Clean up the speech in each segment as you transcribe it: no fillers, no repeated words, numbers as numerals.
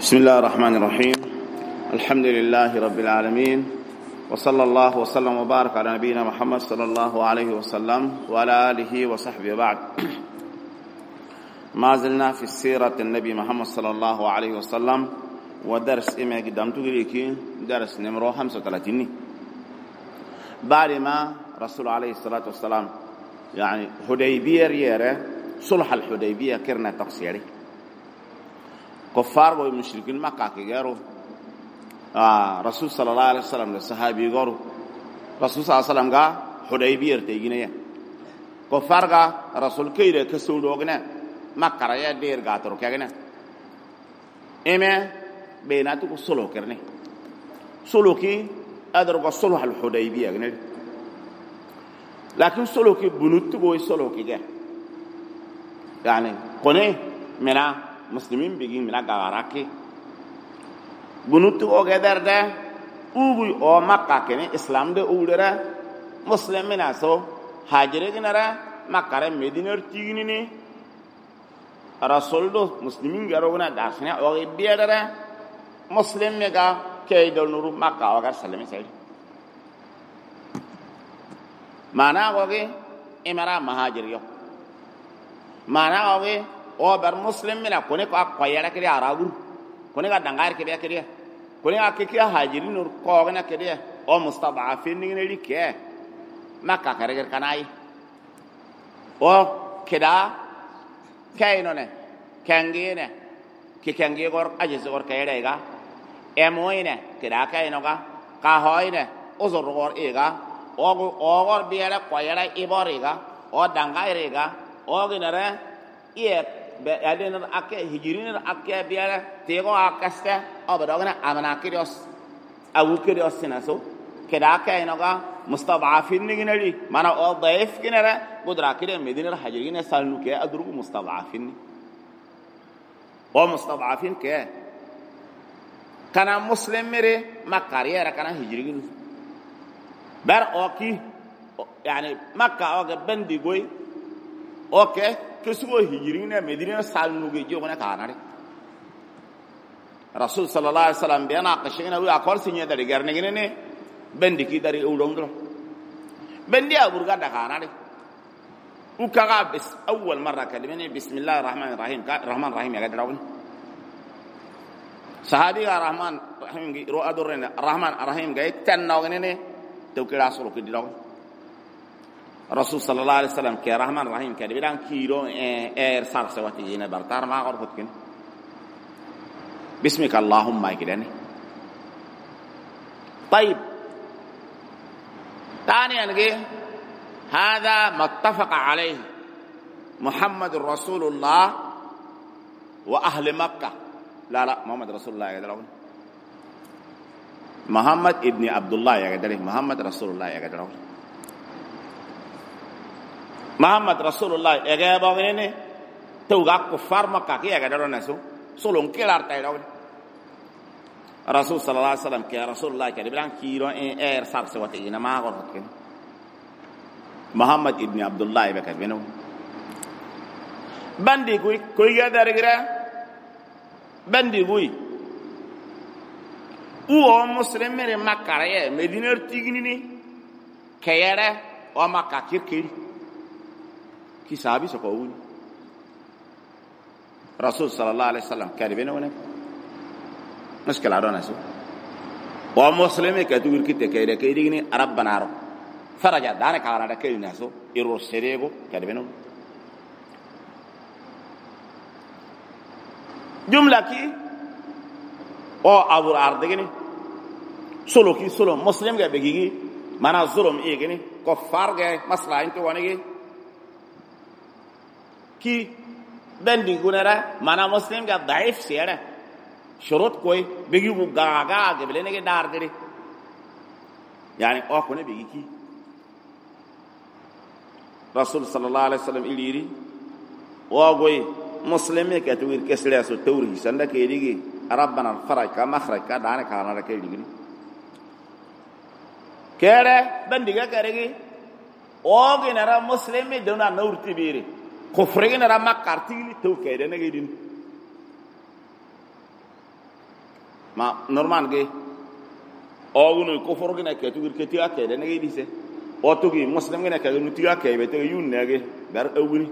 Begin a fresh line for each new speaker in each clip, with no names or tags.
بسم الله الرحمن الرحيم. الحمد لله رب العالمين، وصلى الله وسلم وبارك على نبينا محمد صلى الله عليه وسلم وعلى آله وصحبه. بعد، ما زلنا في سيرة النبي محمد صلى الله عليه وسلم، ودرس إما قدام تقريكي درس نمرو 35. بعد ما رسول عليه الصلاة والسلام يعني حديبية ريارة صلح الحديبية كرنا تقصيري كفار ومشركين مكة كجارو رسول صلى الله عليه وسلم للصحابي جارو رسول صلى الله عليه وسلم قا حديبية تيجينيا كفار قا رسول كيره كسودوغنا مكة ريا دير قاترو كأجنا إما بيناتو كسلو كرني سلو كي أدرك صلح الحديبية جنة، لكن سلو كي بنوت بوي سلو كي جا يعني كونه منا مسلمين بيجين منا غاراكي بنوت او غدر ده اوغي او مكة كني اسلام ده اولرا مسلم منا سو هاجر جنرا مكة ر مدينه تيغني رسول دو مسلمين غارونا داسنا او بيدره مسلم ميغا كيدل نور مكة او غار سلمي سيد مانا اوغي امرا مهاجر يو مانا اوغي او بر مسلم منا كوني كو اكويرا كدي اراغور كوني غا دانغار كدي كدي كوني اكيكي هاجرين نور كوغنا كدي او مستضعفين ني كي مكة كرغر كناي او كدا كاينونه كانغينه كي كانغي غور اجز غور كايريغا اموينه كدا كاينوغا كاهوينه اوزور غور ايغا او غور بيالا كويرا ايبوريغا او دانغايريغا او غينره ايه بعدين أكيد هجرين أكيد بياله تيجوا أكسته أو بدأنا أمنا كريوس أو كريوس سناسو كده كأنه مستضعفين نجنري مانا أو ضعيف كنره بدر كده مدينة الهجرين سالنو كه أدرو مستضعفين أو مستضعفين كه كان مسلم مري ما كاريرا كان هجرين بر أوكي يعني مكة أو بندي قوي أوكي كسبوا هجرين مدينة سالنو كه جو منا كارناري رسول صلى الله عليه وسلم بيانا قشينا ويا أقول سنيا داري غيرنا جنني بندي كي داري أولونغرو بندي أبورغا دكاناري وكذا بس أول مرة كلمني بسم الله الرحمن الرحيم الرحمن الرحيم يا قدرون صحابي الرحمن الرحيم رؤى دورنا الرحمن الرحيم جاي تناوغنني توكلا سلو كديرون رسول صلى الله عليه وسلم كي الرحمن الرحيم كده بيدان كيلو اير صار سواتي جينا برتار ما غرفت كن بسمك اللهم كده. طيب ثانيا نجي هذا ما اتفق عليه محمد رسول الله وأهل مكة. لا محمد رسول الله يا جدعان، محمد ابن عبد الله يا جدعان، محمد رسول الله يا جدعان، محمد رسول الله يا جدعان. توقع كفار مكة كي يا جدعان نسوا سلون كيلار تايرون رسول صلى الله عليه وسلم كي رسول الله كده بلان كيلو اير صار سواتينا ما غرفت كده محمد ابن عبد الله بكر بينو بندي كوي يا دارغرا بندي كوي او مسلم من مكة يا مدينة تيغني كيرا او مكة كيركيري كي صحابي سكوون رسول صلى الله عليه وسلم كده بينو مشكلة عرونا سو ومسلمي كتير كده كيرا كيريني ربنا رب فرجع دانا كارا كيل ناسو يرو سيريغو كده بينو جملة كي او ابو اردغني سولو كي سولو مسلم جا بيجي مانا زولم ايغني كفار جا مسلا انت وانيغي كي بندي غنرا مانا مسلم جا ضعيف سيره شروط کوئی بيجي بو غاغا قبلene के डार दे يعني او कोने بيجي كي رسول صلى الله عليه وسلم إليري واغوي مسلمي كتوير كسلا سو توري سندا كيديغي ربنا الفرج كما خرج كدانا كانا كيديغي كره بنديغا كريغي اوغي نرا مسلمي دونا نورتي بيري كفرغي نرا ما كارتيلي تو كيدنا كيدين ma normal ge ogunu ko forgina ke tugur ke tiya ke de ne dise o tugi muslim ne ke nu tiya ke be te yun ne ge bar awuni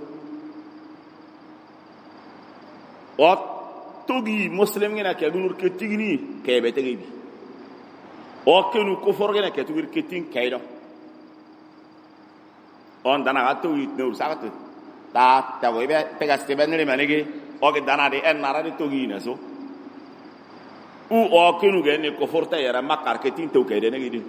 o tugi muslim ne ke nu ke tigini ke be te bi o ke nu ko forgina ke tugur ke tin ke do on dana ga tugi no sakatu ta go be te ga ste ben ne manege o ke dana de en nara de tugi ne so u o kenu ge ne ko forta era makar ke tin to ke de ne gidi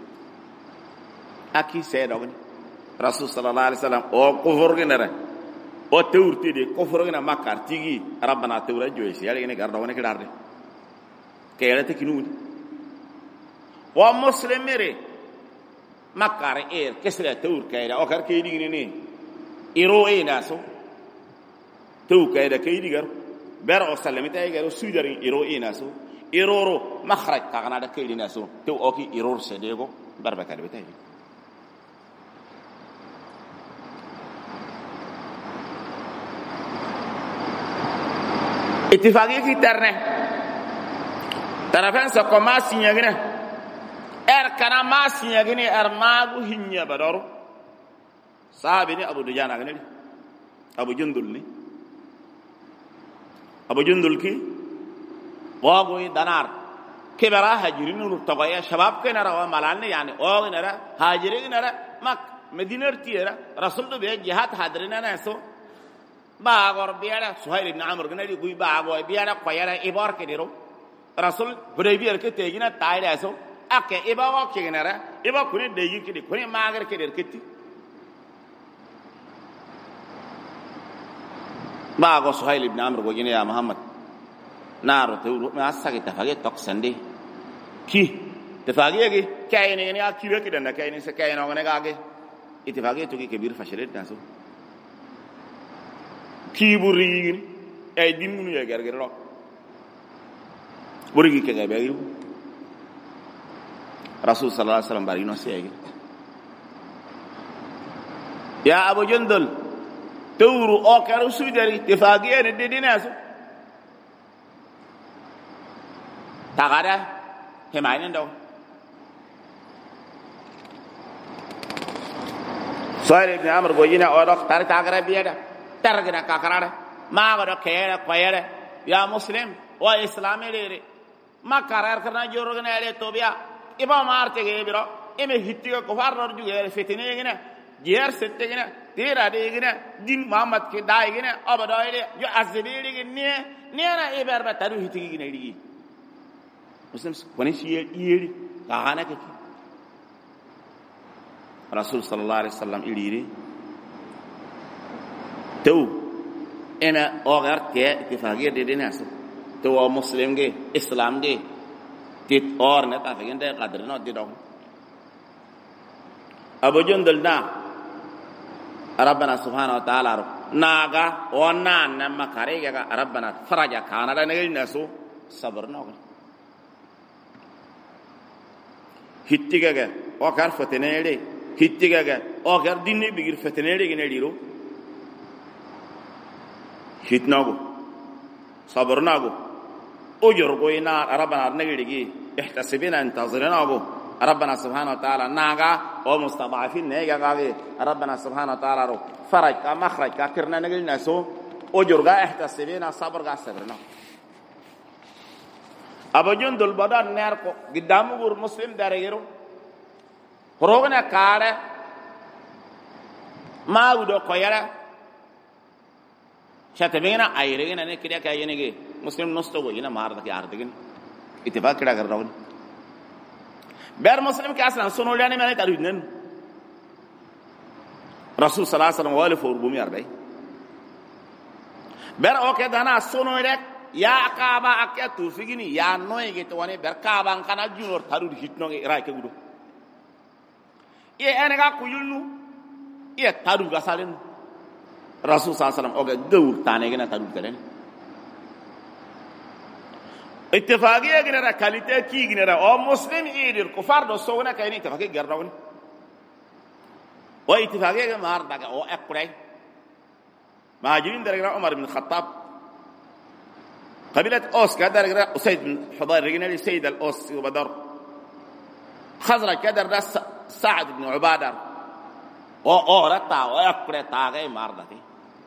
aki se do ni rasul sallallahu alaihi wasallam o ko forge ne ra o teurti de ko forge na makar tigi rabbana teura joysi yale ne gardo ne kidarde ke yele te kinu wa muslimire makar kesre teur ke da o kar ke digi ne iro ina so teur ke da ke digar ber o salamita e garo sudari iro ina so iroro makhraj ka kana da kaydi naso to oki iror sedego barba kala betay ittifaqi ki terne tarafan sa ko ma sinyagina kana ma sinyagini magu hinya badoro sahabi abu dujana ganeli abu jundul ki واغوي دنار كبرا هاجرين نرتقيا شباب كنا روا ملان يعني اوغ نرا هاجرين نرا مك مدينه تيرا رسول دو بي جهاد حاضرين ناسو باغور بيالا سهيل بن عمرو كنري بوي باغو بيالا قيرا ايبار كديرو رسول بريبير كتيجينا تايلاسو اكه ايباو كينرا ايبا كوني ديجي كدي كوني ماغر كدير كتي باغو سهيل بن عمرو وجينا يا محمد naro te ma asage tafage toksande ki tafage ge kayene ne akire ki danda kayene se kayene ngone gage itifage to ki kebir fashilet naso ki buri ay dimunu ye gerger ro buri ki ke be yu rasul sallallahu alaihi wasallam bari no sege ya abu jundul tawru o karu sudari tafage ne dedinaso tagada hemainen do Suhail ibn Amr goyina odok tar tagara biada targina kakarada maga do kayere koyere ya muslim wa islami lere makarar karna jorogna ele tobia iba marte ge biro ime hittiga ko farno jugere fitine gina jer sette gina tira de gina din muhammad ke dai gina abado ele yo azbiri gine nena iberba taru hitigi gina digi muslim woni ci yeri kana ke rasul sallallahu alaihi wasallam iliri to ena ogarte ittifaqiyya de dinaso to muslim ge islam ge tit or ne ta fegende qadr no di do abu jundal na rabbana subhanahu wa ta'ala naga onna namma kare ga rabbana faraja kana da ne naso sabr no hittigaga o kar fatenere hittigaga o kar dinne bigir fatenere gene diro hitnago sabrnago o jorgo ina rabbana nagirigi ihtasibina intazirnago rabbana subhanahu wa ta'ala naga o mustadafin nega gage rabbana subhanahu wa ta'ala ro faraj ka makhraj ka kirna nagil naso o jorga ihtasibina sabrga sabrna abajun dul badan ner ko gidamu bur muslim darayero horogna kare mawdo koyara shatabena ayrena ne kiya kayene ge muslim nosto go ina marda ki ardegin ittifaq kida kar rawni ber muslim ka aslan sono lani mane taru nen rasul sallallahu alaihi wasallam wali for bumi arday ber o ke dana sono rek ya akaba akatu figini ya noyge to woni ber kaba kana junor taru hitno ge ra ke gudo e enega kuyulnu e taru gasalen rasul sallallahu alaihi wasallam o ge dawur tane ge na taru teren ittifaqiyya ge na kalite ki ge na o muslim idir kufar do sogna kayni ittifaqi gardawni o ittifaqiyya ge mar daga o ekray majirin daraga umar ibn khattab قبيلة أوس كدر سيد حضير رجنا سيد الأوس وبدر خزرج كدر ده سعد بن عبادة رتا ويقرأ تاجي ماردتي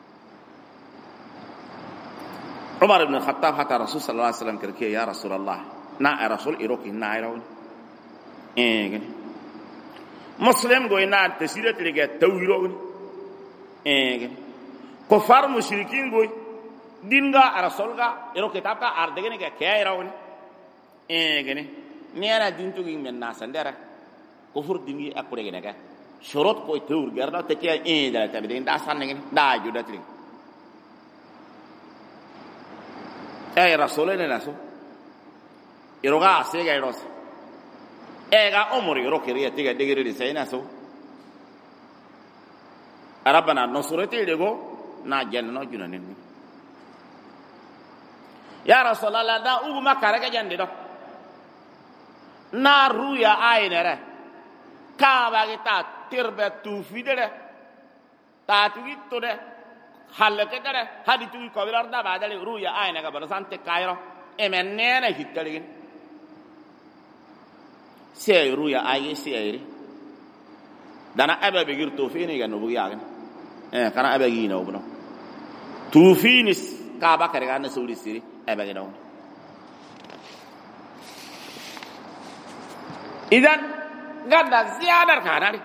عمر بن الخطاب حتى الرسول صلى الله عليه وسلم كركي يا رسول الله نا رسول إيروكي نا إيرون إيه مسلم قوي نا تسيرة تلقى تويرون إيه كفار مشركين قوي دينغا رسولغا إيروكي تابكا أردقني كي إيرون إيه نيانا دين توقي من الناس عندها كفر دينغي أكوري كنكا شروط كوي تور غيرنا تكيا إيه ده تبدين ده سانين ده جودا تري أي رسولنا ناسو إيروغا أسيغا إيروس إيغا أمور إيروكي ريا تيغا ديغيري لسينا سو ربنا نصرتي لغو نا جنة جنة يا رسول الله دا أوغو ما كارك جنة دو نا رويا آي نره كاباغي تا تربة توفي ده تا توفي تو ده حلقة ده هادي توفي كوبيلار دا بعد رويا آي نغا برسان تكايرو إمن نينا هيتلغين سي رويا آي سي ايري دانا أبا بيجير توفي نيغا نبوغي آغن كان أبا جينا وبنو توفي نس كابا كرغا نسولي سيري أبا جينا وبنو إذن غدا زيادة كاناري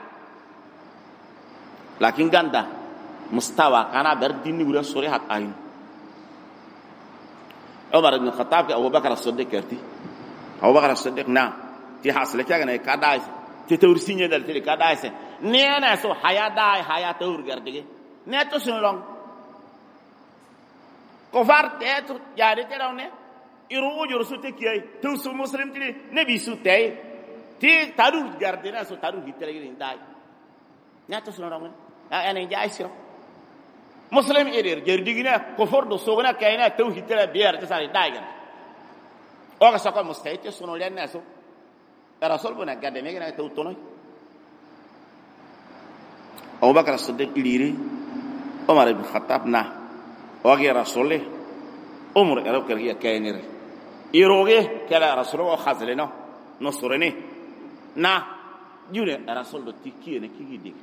لكن غدا مستوى كان بردين ولا سوري حق عين عمر بن الخطاب أبو بكر الصديق كرتي أبو بكر الصديق نعم تي حاصل كي أنا كدايس تتورسيني دل تري كدايس نيانا سو حياة داي حياة تور كردي نيتو سنلون كفار تيتر جاري تراونه يروو جرسو تكياي توسو مسلم تري نبي سو تاي تي تارو جاردنا سو تارو هيتلغين داي نيتو سنلون أنا جاي سيرو مسلم إيرير جردينا كفر دو سوغنا كاينا تو هيتلا بيار تساري دايغان اوغا سوكا مستعيت سونو لين ناسو الرسول بنا غادمي غنا تو تونوي ابو بكر الصديق ليري عمر بن الخطاب نا اوغي رسول عمر ايرو كريا كاينير يروغي كلا رسول خازلنا نصرني نا جوري الرسول دو تيكي نكي ديك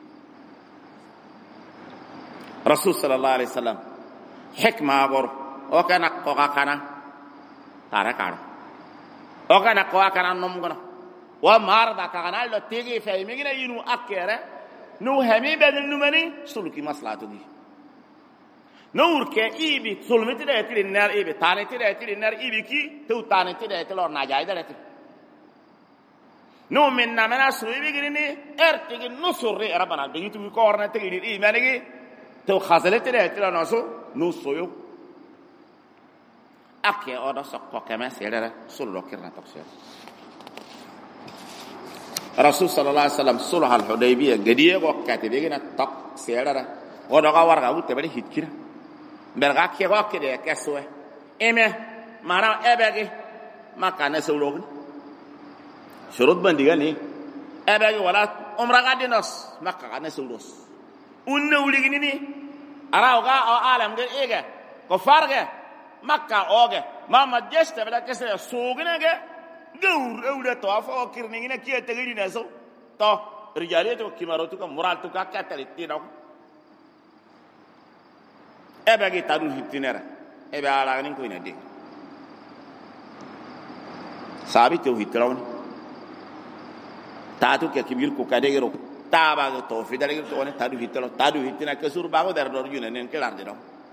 رسول صلى الله عليه وسلم حكمة أقول وكان قوقا كنا تاركارو وكان قوقا كنا نمغنا وماردا كنا لو تيجي في ميغنا ينو أكيرا نو همي بدل نمني سلوكي مصلاتوغي نور كي إيبي سلمتي دايتي النار إيبي تانيتي دايتي النار إيبي كي تو تانيتي دايتي لور ناجاي دايتي نو من نمنا سوي بيغني ارتيغي نصري ربنا بيجي تو كورنا تيجي إيمانيغي تو خازلت ده تلا ناسو نو سويو أكيد أودا سقط كمان سيرة سلوا كرنا تقصير رسول صلى الله عليه وسلم صلح الحديبية قديه وقت ديجنا تقصير أودا قوار قاوت تبري هيد كنا برجع كي وقت ده كسوة إمه مانا أبغي ما كان سولوغن شروط بندقني أبغي ولا عمره قادناس ما كان سولوس ونوليني أراوغا أو عالم غير إيجا كفارغا مكة أوغا ما مجلس تبلا كسر سوغنا غا دور أولا توافق أو كرنينا كي تغيري ناسو تو رجالية تو كيماروتو كمورال تو كاتريتينو أبغي تارو هيتينرا أبغي علاقين كوينا دي سابي تو هيتراوني تاتو كبير كوكاديرو تابع توفي داري كتوانه تادو هيتنا كسور باغو دار دور يونين كلار دينو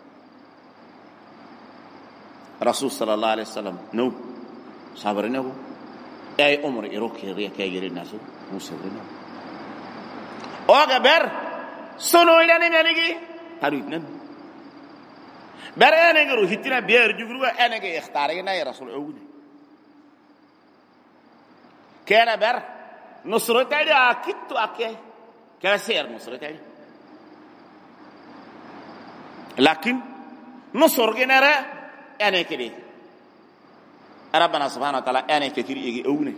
رسول صلى الله عليه وسلم نو صبرنا هو اي عمر يروكي ريا كايري ناسو مو صبرنا اوغا بر سونو يلاني نانيغي تادو هيتنا بر انغي رو هيتنا بير جوغرو انغي اختاري نا رسول اوغني كان بر نصرتي أكيد أكيد كسر نصرتي لكن نصر جنرا أنا كذي ربنا سبحانه وتعالى أنا كثير يجي أوني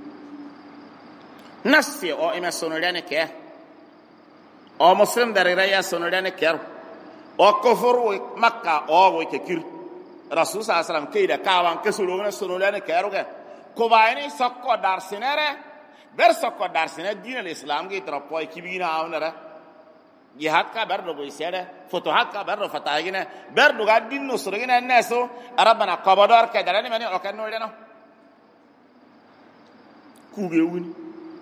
نسي أو إما سنولانة كه أو مسلم دريرة سنولانة كه أو كفر مكة أو كثير rasul sallallahu alaihi wasallam keida kawan kesulona sunulane keruge ko bayni sokko dar sinere ber sokko dar sinere din al-islam ge tropo kibina awnara jihad ka ber do isere futuhat ka ber do fatagina ber do gadin nusrigina naso rabbana qabadar ka dalani mani okano leno kuge wuni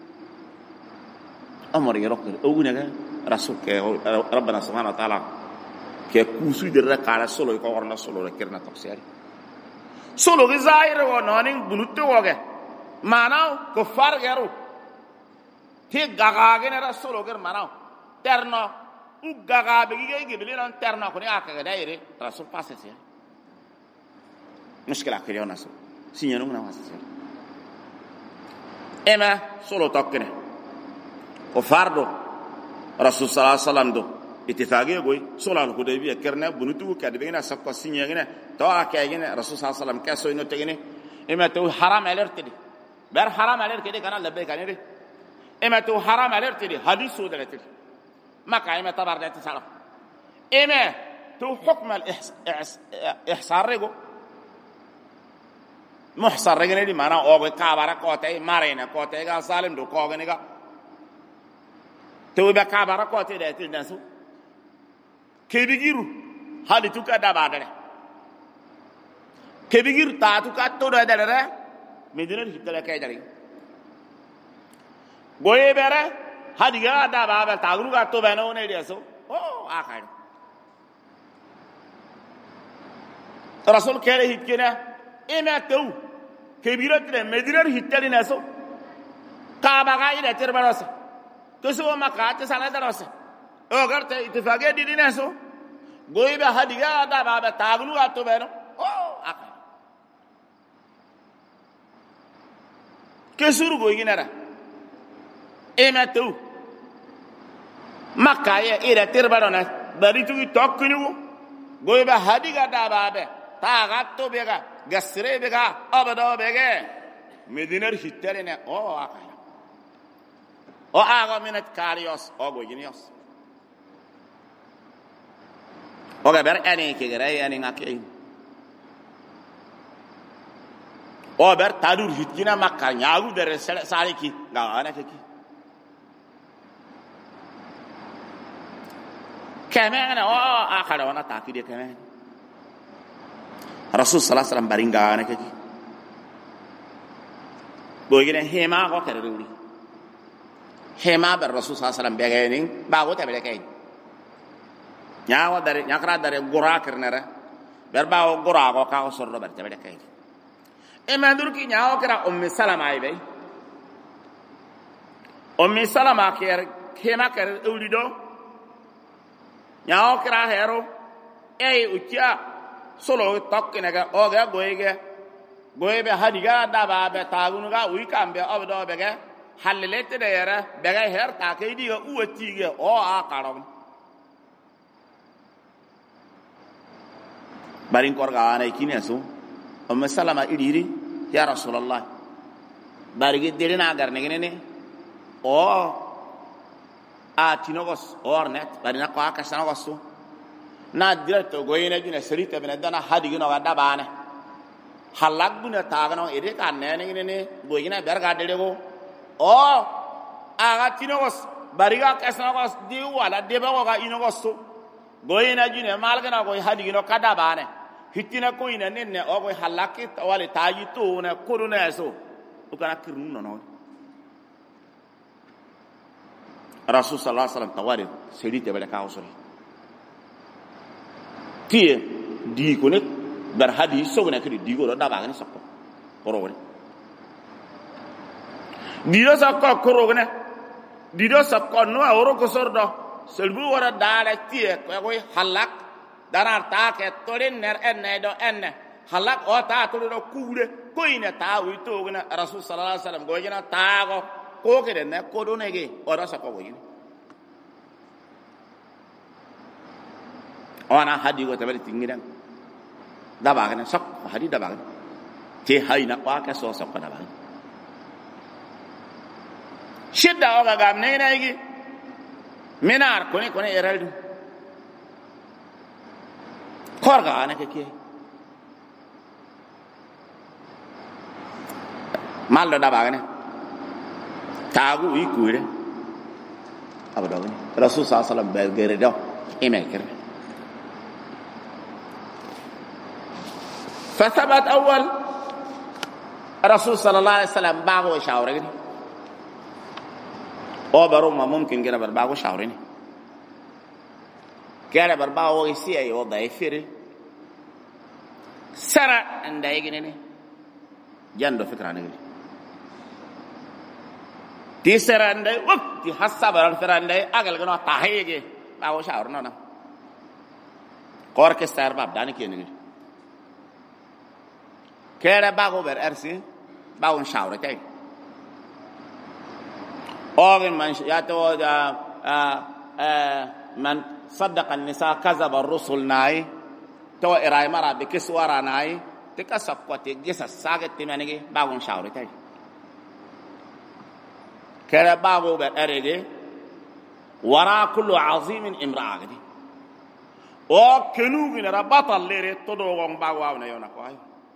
amar yarok owuna ga rasul ke rabbana subhanahu wa ta'ala ke kusu de rakala solo ko warna solo le kirna tokseri solo ge zaire wo noning bunutto woge manaw ko fargaru ti gaga ge na solo ge manaw terno u gaga be ge bele non terno ko ni aka ga daire rasul passe sia mushkila ke yona so signano na wasa sia ema solo tokkene ko fardo rasul sallallahu alaihi wasallam do ittifaqe goy solal hudaybiya kerna bunutu ka de bena sakko signene to aka gene rasul sallallahu alaihi wasallam kaso ino tegene ema to haram alertedi ber haram alertedi kana labbe kanere ema to haram alertedi hadisu dalati maka ema tabar dati salam ema to hukm al ihsar rego muhsar rego ni mana o ka bara ko tay marina ko tay ga salim do ko gene ga to be ka bara ko tay dati dansu kebigiru hali tuka dabadare kebigir ta tuka to da dare medina hitala kay dari goye bere hadi ga da ba ta guru ga to bano ne deso oh akhir rasul kere hitkena ema to kebirat de medina hitali naso ka ba ga ida terbaros to so maka ta sala daros agar te ittifaqe di dinaso goy be hadiga da baba tagnu ato beno oh akay kesuru goy ginara ematu makaya ira terbarona bari tu tokkinu goy be hadiga da baba tagatto bega gasre bega abado bege medinar hitterene oh akay o aga minat karios o goy ginios oga ber ene ke gere ene ngake o ber tadur hitkina makka nyaagu der sare ki ngana ke ki kemena o akhara wana takide kemena rasul sallallahu alaihi wasallam baringa ne ke ki boyine hema ko kere ruri hema ber rasul sallallahu alaihi wasallam begeni ba go tabele kay nyaawa dare nyakra dare gora kernera berba o gora ko ka o sordo ber tabede kay e mandur ki nyaawa kra ummi salama ay bay ummi salama ker kema ker ulido nyaawa kra hero e ukia solo tokkene ga o ga goyebe hadiga daba be tagunu ga wi kambe obdo bege halilete de yara bege her ta kay diga uwatige o a karom barin korga ana ikine so umma salama idiri ya rasulullah barigi dirina gar ne o a tinogos ornet barina ko aka sanogos na diretto goyene dina serite bena dana hadigino ga dabane halagbuna tagano ede ka ne goyina berga delego o aga tinogos bariga kasnogos di wala deba ga inogos goyina jine malgana go hadigino kadabane hitina ko ina nenne o go halaki wala taji to na kuruna so ukana kirnu no rasul sallallahu alaihi wasallam tawari serite bele ka usuri tie di ko ne bar hadi so na kidi di go da ba ngani sakko korogone di do sakko korogone di do sakko no awro ko sordo selbu wara dala tie ko go halak danar ta ke torin ner enne do enne halak o ta to do kuure ko ina ta wi to gona rasul sallallahu alaihi wasallam go gina ta go ko ke ne ko do nege o da sakko go yin ona hadi go tabali tingiran daba kana sak hadi daba te hayna kwa ka so sak daba shidda o ga gam ne na yi minar ko ne eraldu korga ana ke mal da bagane tagu ikure abadawni rasul sallallahu alaihi wasallam gere do imeker فثبت أول رسول صلى الله عليه وسلم باغو شاورين أو برو ما ممكن كده برباغو شاورين كده برباغو يسيا يوضع يفيري سرع عند يجنيني جندو فكرة نقول تي سرع عند وقت حسب الفكرة عند أقل كنا تاهيجي باغو شاورنا نا كور كستار باب داني كي نقول كده باغو برأرسي باغو شاورة كي أو من ياتو من صدق النساء كذب الرسل ناي تو إراي مرا بكسوارا ناي تكسب قوتي جس الساقط تمانيجي باغو شاورة كي كده باغو برأرسي وراء كل عظيم امرأة دي أو كنوغي نرى بطل ليري تدوغون باغو آونا يونا كواي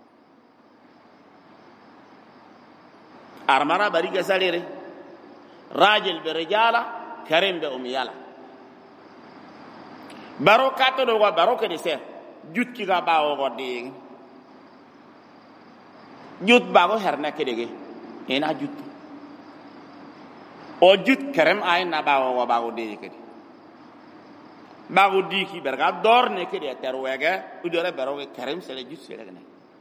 أرمرا بريقة ساليري راجل برجالة كريم بأميالة باروكاتو دوغا باروكة دي سير جوت كيغا باو غدي جوت باغو هرنا كديغي هنا جوت او جوت كريم آين نباو باو دي كدي باو دي كي برغا دور نكدي تروغا ودورة باروغا كريم سالي جوت سيرغنا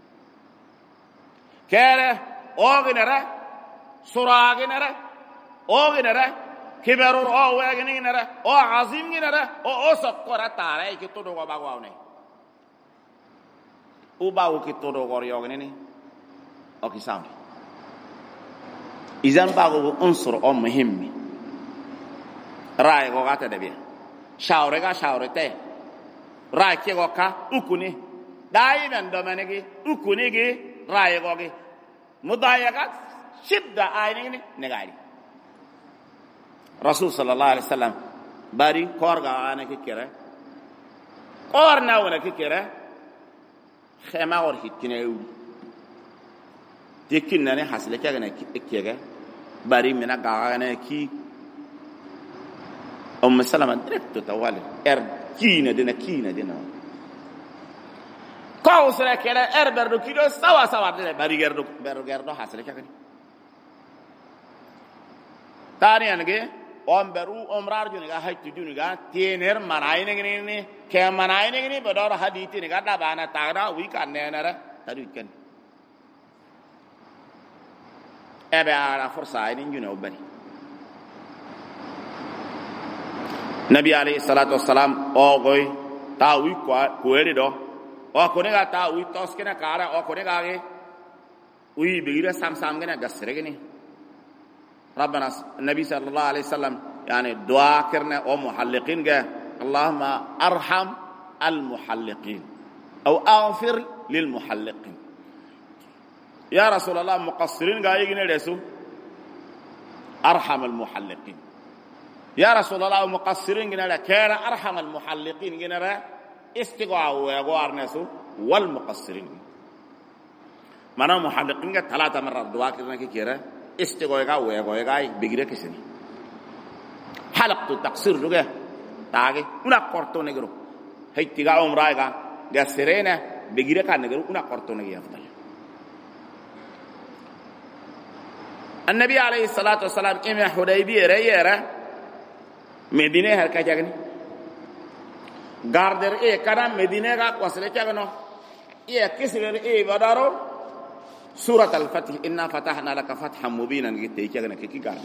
كره اوغنرا سراغنرا اوغنرا كبرور او وغنينرا او عظيمنرا او سقرا تاري كي تودو باغواوني او باو كي تودو غور يوغنيني او كي سامي اذن باغو عنصر او مهم راي غوغاتا دبي شاورغا شاورته راي كي غوكا اوكوني دايمن دومانيغي اوكونيغي راي غوغي مضايقات شدة آينين نغاري رسول صلى الله عليه وسلم باري كورغا آنا كيكيرا كورنا ولا كيكيرا خيما ور هيتنا يولي تكينا ني حاصل كيغنا كيكيرا باري منا غانا كي سلمة دريكتو توالي كينا دينا كاوسرا كلا اربردو كيلو سوا دي باري غردو حاصل كيغنا تاني أنجي أمبرو أمرار جونيكا هاي تجونيكا تينير مناينيني كم مناينيني بدور هديتي نيكا دابانا تاغرا ويكان نينارا تدويكن أبي على فرصة إني جوني أبني نبي عليه الصلاة والسلام أوغوي تاوي كويري دو أو كونيكا تاوي توسكنا كارا أو كونيكا أغي وي بيرا سام كنا غسرغني ربنا النبي صلى الله عليه وسلم يعني دعاء كرنا او محلقين جاء اللهم ارحم المحلقين او اغفر للمحلقين يا رسول الله مقصرين جاي يجي ندسو ارحم المحلقين يا رسول الله مقصرين جنا كان ارحم المحلقين جنا استقوا وغوارنسو والمقصرين معنى محلقين ثلاثه مرات دعاء كرنا كيرا استغويغا ويغويغا بيغري كسني حلقت التقصير لغه تاغي una corto negro هيتيغا عمرايغا غسرينا بيغري كان negro una corto negro يفضل النبي عليه الصلاه والسلام كما حديبيه ريرا مدينه هركا جاغني غاردر اي كان مدينه غا وصل جاغنو اي كسر اي بدارو سورة الفتح إنا فتحنا لك فتحا مبينا كتيجنا كي قاردي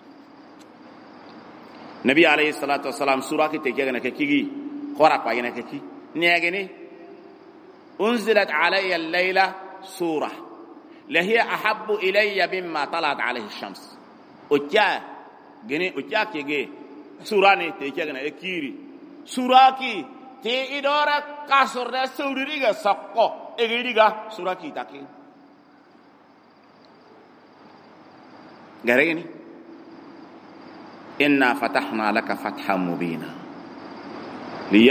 نبي عليه الصلاة والسلام سورة كتيجنا كي قرأ قاينا كي نيجني أنزلت علي الليلة سورة لهي أحب إلي مما طلعت عليه الشمس أجا جني أجا كي سورة نتيجنا كيري سورة كي تي إدارة كسر سوريغا سقو إغيريغا سورة كي تاكي غريني إنا فتحنا لك فتحا مبينا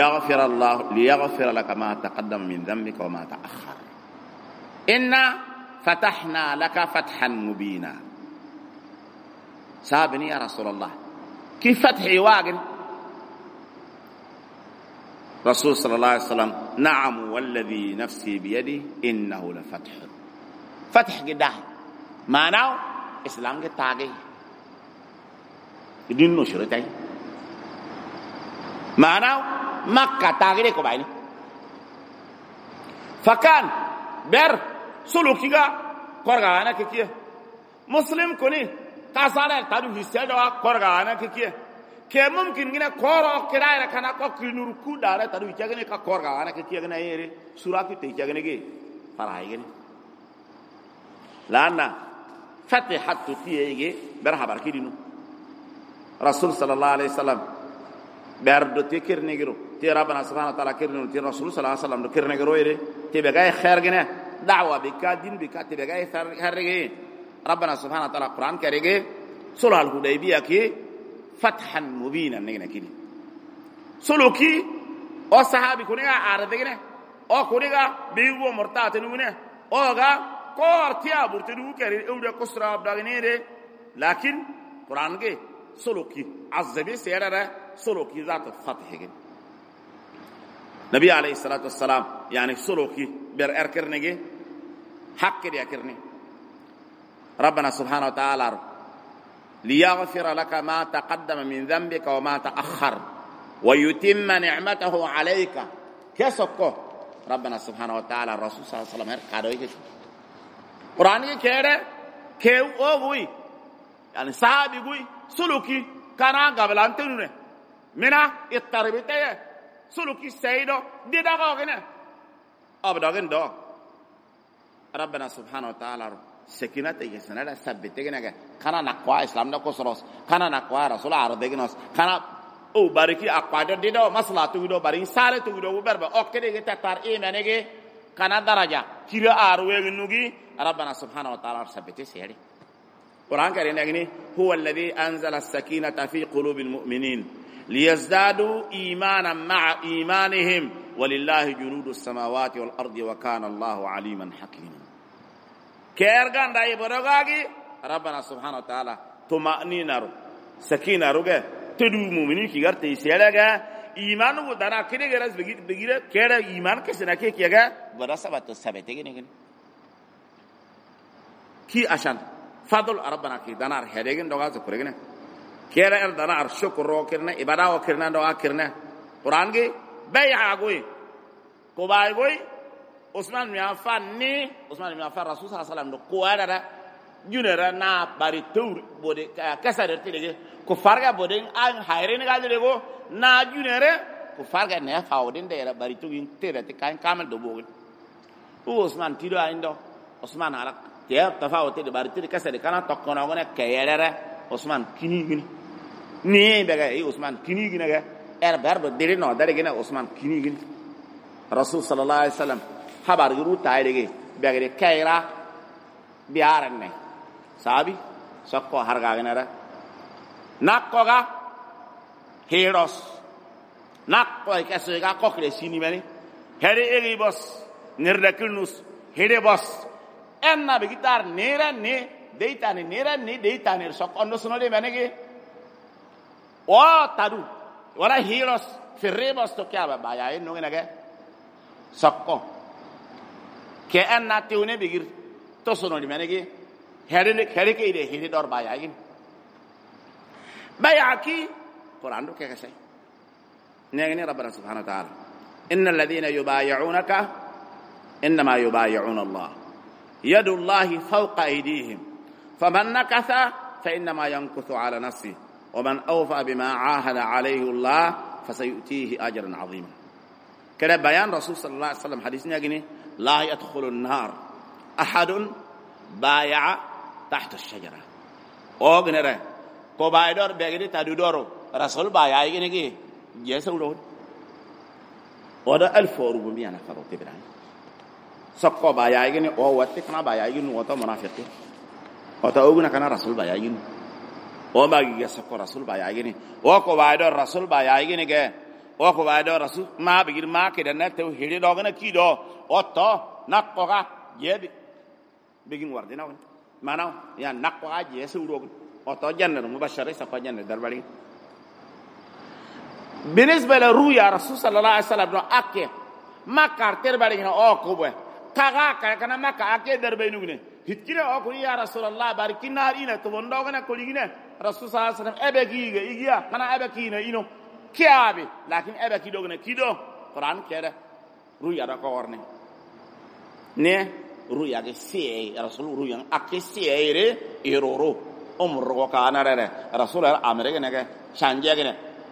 ليغفر لك ما تقدم من ذنبك وما تأخر إنا فتحنا لك فتحا مبينا. سابني يا رسول الله كيف فتحي واقن؟ رسول صلى الله عليه وسلم نعم والذي نفسي بيده إنه لفتح. فتح قده معناه إسلام كتاجي دين نشرتي معناه مكة تاجي كوبايني. فكان بير سلوكيغا كورغانا كيكيه مسلم كوني كاسانا تادو هيسيدوا كورغانا كيكيه كي ممكن غنا كورو كرايرا كانا كو كينور كودارا تادو يجاغني كا كورغانا كيكيه غنا يري سوراكي تيجاغني كي فرايغني لانا فتحت تيجي برهبر كيدينو رسول صلى الله عليه وسلم بيردو تكير نيغرو تي ربنا سبحانه وتعالى كيرنو تي رسول صلى الله عليه وسلم كير نيغرو يري تي بغاي خير غنا دعوه بك دين بك تي بغاي خير ربنا سبحانه وتعالى قران كريغي صلح الحديبيه كي فتحا مبينا نينا كيدي سلوكي او صحابي كونيغا اردغنا او كونيغا بيغو مرتات نونه اوغا كورتيا بورتدو كري اودو كسرا بدغنيره لكن قران كي سلوكي عزبي سيرره سلوكي ذات الفتح كده نبي عليه الصلاة والسلام يعني سلوكي بير أركرني حق دي أكرني ربنا سبحانه وتعالى ليغفر لك ما تقدم من ذنبك وما تأخر ويتم نعمته عليك كسكو ربنا سبحانه وتعالى الرسول صلى الله عليه وسلم قالوا قرآن كده كيو أوغوي يعني صحابي قوي سلوكي كان قبل أن تنونه منا التربية سلوكي سيدو دي داغوغنا أبداغن دو ربنا سبحانه وتعالى سكينة يسنا لا ثبتنا كنا نقوى إسلام دا كسروس كنا نقوى رسول عرضينوس كنا او باركي أقوى دي دو مسلا تودو بارين سالة تودو بربا أوكي تتار إيمانيكي كنا درجة كيرا أروي ربنا سبحانه وتعالى ثبتي سيري قرآن كريم يقول هو الذي أنزل السكينة في قلوب المؤمنين ليزدادوا إيمانا مع إيمانهم ولله جنود السماوات والأرض وكان الله عليما حكيما. كيرغان داي بروغاغي ربنا سبحانه وتعالى طمأنينة سكينة روغا تدو مؤمنين كي غرتي سيلاغا إيمان ودانا كده غرز بغيره كده إيمان كسنا كي كيغا برسبت ثبتي ني كي عشان فضل ربنا كي دانار هديغن دوغا زكرغنا كيرا دانار شكر كرنا عباده وكرنا دعا كرنا قران كي بيع غوي كوباي غوي عثمان بن عفان ني عثمان بن عفان رسول صلى الله عليه وسلم كو ادara junera na bari tour bode kasare tele ko farga bode an hayre ne gadere go na junere ko farga ne fawden de bari tugin tere te kan kamal do bogo Usman tido aindo Usman ala ya tafawute de bari tiri kasare kana tokkona ngone kayere Usman kini gini ni bega Usman kini gini ga er bardo dere no dare gina Usman kini gini Rasul sallallahu alaihi wasallam habar guru taayege bega kayra biaranne sabi sakko harga ganara nakkoga heros nakko kasega kokle sini mani hede egi bos nirdakilnus hede bos enna be gitar nera ne deitane nera ne deitane sakko no sono de manege o tadu wala heros firrebos to kya ba ya no nage sakko ke enna teune bigir to sono de manege هذا كيده هذا دور بايعين بايعكي قرآن رو كيف شيء نيجي ربنا سبحانه وتعالى إن الذين يبايعونك إنما يبايعون الله يد الله فوق أيديهم فمن نكث فإنما ينكث على نفسه ومن أوفى بما عاهد عليه الله فسيؤتيه أجرا عظيما كده بيان رسول صلى الله عليه وسلم حديثنا يجي لا يدخل النار أحد بايع تحت الشجرة أوغنرا كوبايدور بيجي تادودورو رسول بايع يجي يسولون وده 1400 نفر تبران سقوا بايع يجي أو واتكنا بايع يجي نوتا منافقين وتا أوغنا كنا رسول بايع يجي أو باقي سقوا رسول بايع يجي أو كوبايدور رسول بايع يجي نجى أو كوبايدور رسول ما بيجي ما كده نتوه هيدي دوغنا كيدو أو تا نقطة يبي begin wardina won mana ya nakko aje sewro o to janna mubashara sa ko janna darbali بالنسبه للرؤيا الرسول صلى الله عليه وسلم اكي ما كارتر بالي او كوبه كاغا كنا ما كاكي دربينوغني هتكيره او كو يا رسول الله باركنا رينا تو بندوغنا كوليغنا رسول صلى الله عليه وسلم ابكيغا ايغيا كنا ابكينا اينو كيابي لكن ابكي دوغنا كيدو قران كده رؤيا دا كورني ني رؤيا كي سي رسول رؤيا اكي سي يرورو عمر كان رسول امريكا نك شانجيغنا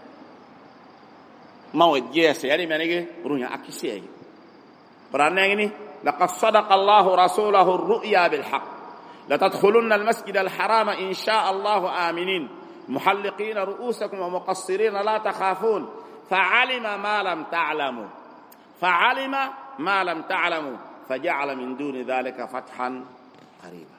ما وجهه يعني منيجي رؤيا أكسيه قرآن لقد صدق الله رسوله الرؤيا بالحق لتدخلن المسجد الحرام إن شاء الله آمنين محلقين رؤوسكم ومقصرين لا تخافون فعلم ما لم تعلموا فجعل من دون ذلك فتحا قريبا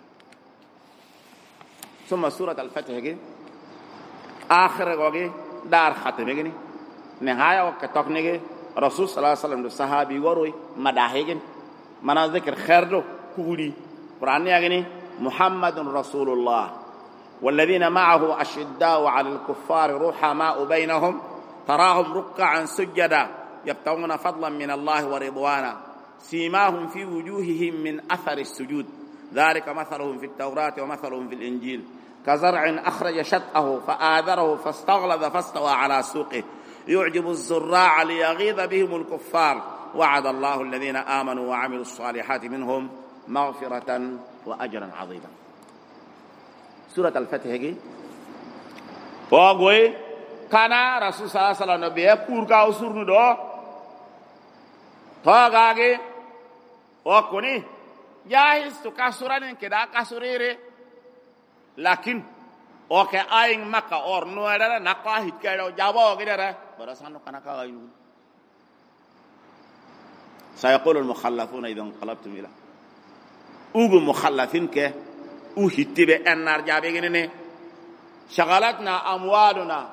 ثم سورة الفتح آخر دار ختم نهاية وقت نيجي رسول صلى الله عليه وسلم الصحابي وروي مداهيجن منا ذكر خير كولي قرآن يعني محمد رسول الله والذين معه أشداء على الكفار رحماء بينهم تراهم ركعا سجدا يبتغون فضلا من الله ورضوانا سيماهم في وجوههم من أثر السجود ذلك مثلهم في التوراة ومثلهم في الإنجيل كزرع أخرج شطأه فآذره فاستغلظ فاستوى على سوقه يعجب الزراع ليغيظ بهم الكفار وعد الله الذين آمنوا وعملوا الصالحات منهم مغفرة وأجرا عظيما سورة الفتح وقوي كان رسول صلى الله عليه وسلم نبيه كوركا وسورن دو توغاغي وكوني جاهز تكسران كدا كسريري لكن oke aing maka or nuara nakwa hitkero jabo gidara برسانو كنا كاينون سيقول المخلفون إذا انقلبتم إلى أوجو مخلفين كه أوهتبه النار جابينه شغلتنا أموالنا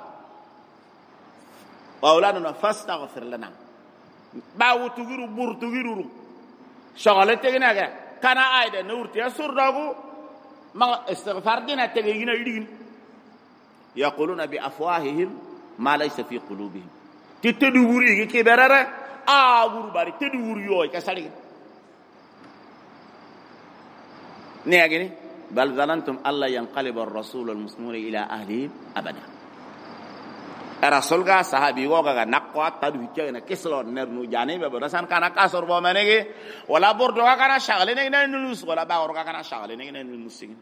وأولادنا فاستغفر لنا باو تغيرو بور تغيرو شغلتنا كه كنا أيده نور تيسر داغو ما استغفار دينا تغيينا يدين يقولون بأفواههم ما ليس في قلوبهم تتدوري كبرره غور باري تدوري يوي كسالي نيغني بل ظننتم الله ينقلب الرسول المسلمون الى اهلهم ابدا الرسول غا صحابي غا نقوا تدوي كنا كسلو نرنو جاني ببرسان كان كاسور بومنيغي ولا بوردو كان شغلين نلوس ولا باور كان شغلين نلوسين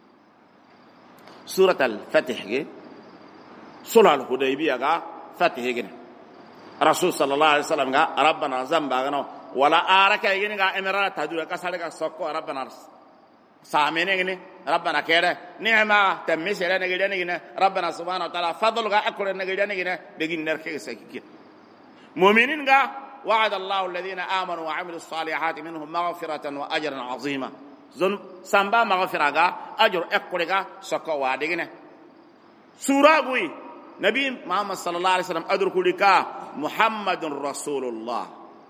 سوره الفتح سورة الحديبية غا فتح جن رسول صلى الله عليه وسلم غا ربنا زنبا ولا آرك يجين غا إمرأة تدور كسالك سكوا ربنا سامين يجين ربنا كيره نعمة تمشي لنا جدنا ربنا سبحانه وتعالى فضل غا أكل لنا جدنا بيجين نركي سكيك مؤمنين غا وعد الله الذين آمنوا وعملوا الصالحات منهم مغفرة وأجرا عظيما زن سامبا مغفرة غا أجر أكل غا سكوا وادينا سورة غوي نبي محمد صلى الله عليه وسلم أدرك لك محمد رسول الله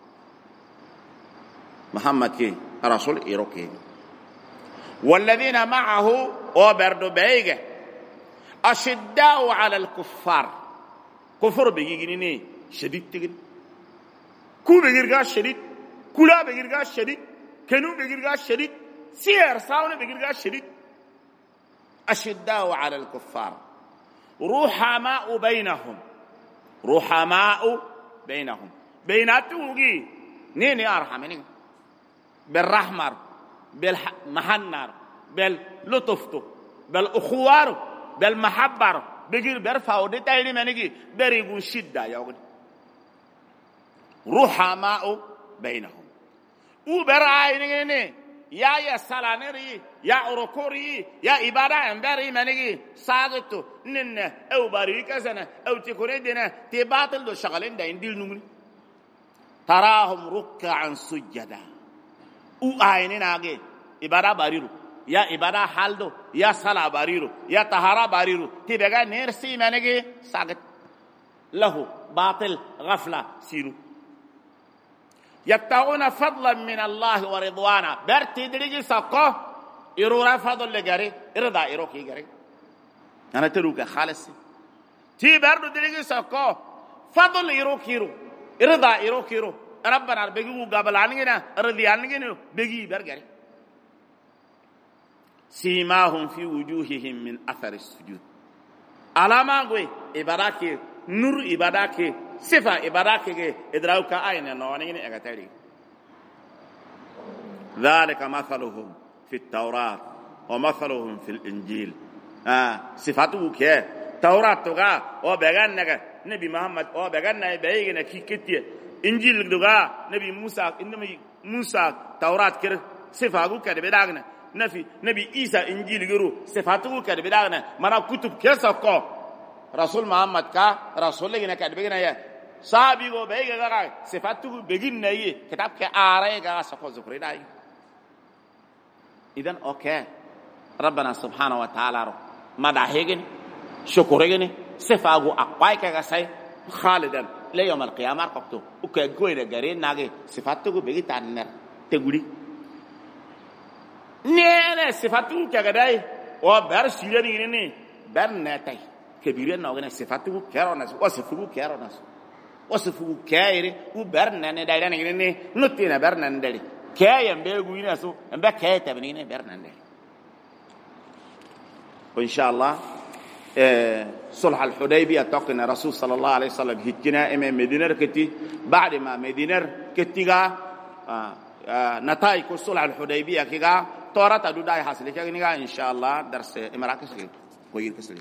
محمد كي رسول إيروكي والذين معه وبرد بيجه أشداء على الكفار كفر بيجيني شديد تجن كو بيجرجا شديد كلا بيجرجا شديد كنو بيجرجا شديد سير ساون بيجرجا شديد أشداء على الكفار رحماء بينهم بيناتوغي نيني أرحمني بالرحمة بالمحنر باللطفتو بالأخوار بالمحبة بيجير برفعو دي تايني منيجي بريغو شدة يوغد رحماء بينهم وبرعيني يا سلانري يا أوروكوري يا إبارة أمبري منيجي ساعدتو نن أو باريكا سنة أو تكوندنا تباطل دو شغلين دا ينديل نمني تراهم ركعا سجدا وآينين آجي إبارة باريرو يا إبارة حالدو يا سلا باريرو يا طهارة باريرو تبقى نرسي منيجي ساعد له باطل غفلة سيرو يبتغون فضلا من الله ورضوانا برتي دريجي ساقو irura fadol le gare irda iro ki gare ana teruka khalis ti bardo deligi sakko fadol iro kiro irda iro kiro rabbana begi gabalani ngina ardiyani ngina begi bergare simahum fi wujuhihim min athari sujud alama goy ibadake nur ibadake sifa ibadake ge idrauka ayna no ngini egatari ذلك مثلهم في التوراة ومثلهم في الإنجيل صفاته كه توراة تغا وبعدين نبي محمد وبعدين نبي كي كتير إنجيل تغا نبي موسى إنما موسى توراة كره صفاته كده بداغنا نبي عيسى إنجيل غيره صفاته كده بداغنا منا كتب كسكو رسول محمد كا رسول لنا كده بيجنا يا صحابي کو بيجا صفاته بيجنا يي كتاب كآراء كا سكو ذكر داي إذن أوكي ربنا سبحانه وتعالى مدحيجن شكرجن صفاته أقوى كجسي خالدا ليوم القيامة قبته وكي قوي نجارين ناقي صفاته بيجي تانر تقولي نينا صفاته كجداي وبرشيلني نيني برناتي كبيرين ناقي صفاته كيروناس وصفه كيروناس وصفه كيري وبرنان دايران نيني نتينا برنان دايري كاين بيقولين سو امبا كايتا بنين برنان وان شاء الله صلح الحديبيه توقنا رسول صلى الله عليه وسلم هجنا امام مدينه كتي بعد ما مدينه كتيغا نتائج صلح الحديبيه كيغا تورات دوداي حاصل كيغا ان شاء الله درس امراكس كوير كسل